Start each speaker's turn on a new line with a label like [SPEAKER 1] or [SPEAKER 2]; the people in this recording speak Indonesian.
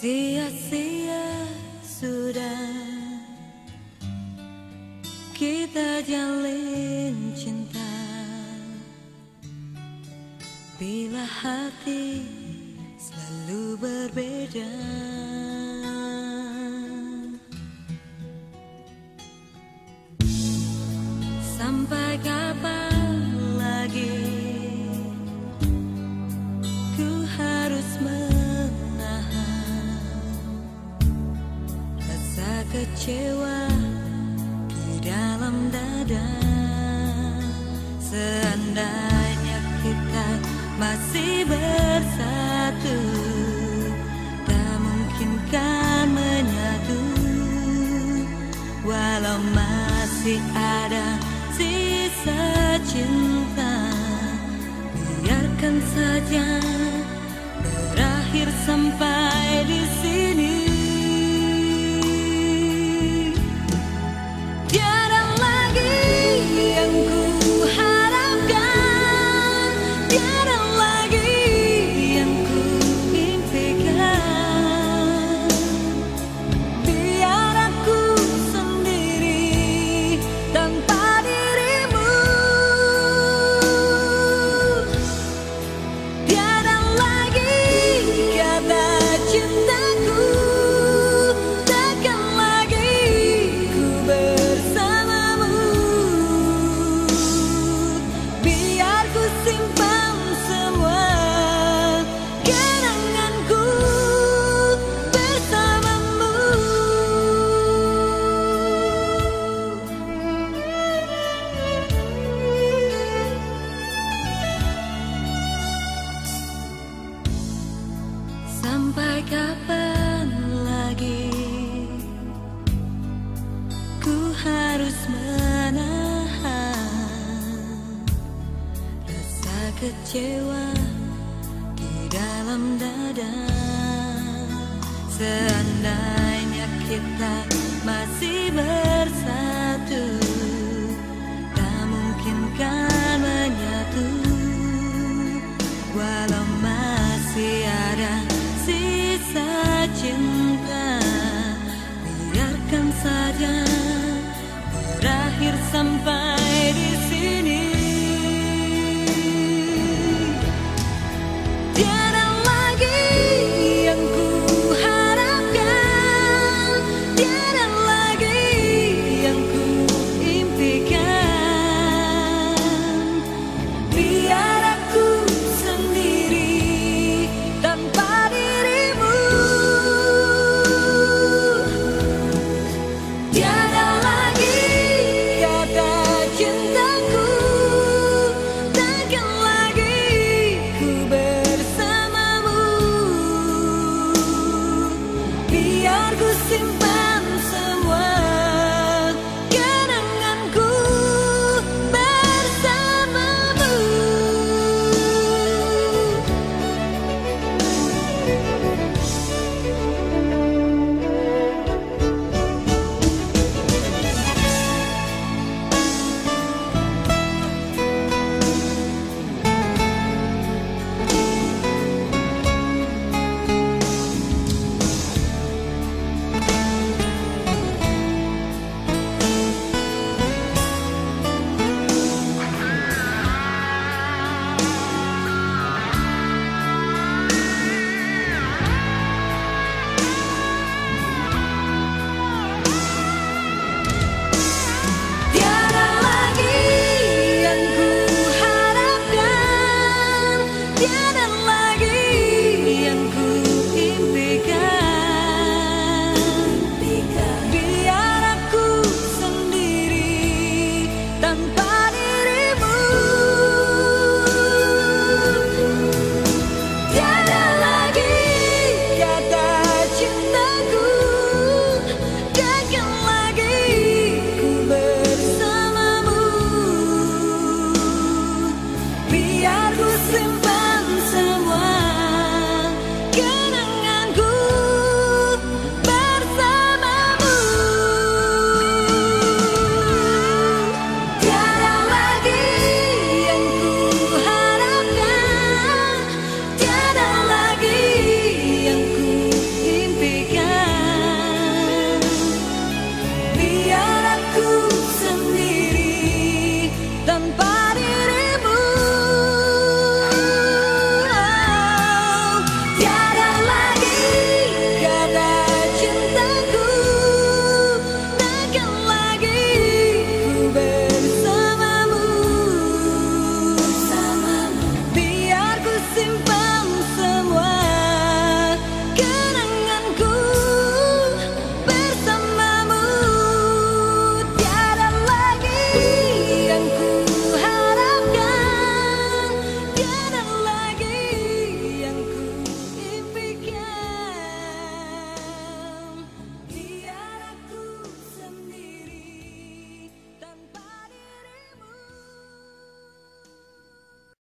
[SPEAKER 1] Sia-sia sudah kita jalin cinta, bila hati selalu berbeda. Sampai kapan lagi ku harus menahan rasa kecewa di dalam dada. Seandainya kita masih bersatu, tak mungkin kan menyatu. Walau masih ada sisa cinta, biarkan saja berakhir sampai di sini. Tiada lagi yang ku harapkan, tiada lagi yang ku impikan. Biar aku sendiri tanpa dirimu. Tiada lagi kata cintaku, takkan lagi ku bersamamu. Biar ku simpan semua kenanganku bersamamu. Sampai kapan lagi ku harus menahan rasa kecewa di dalam dada. Seandainya kita masih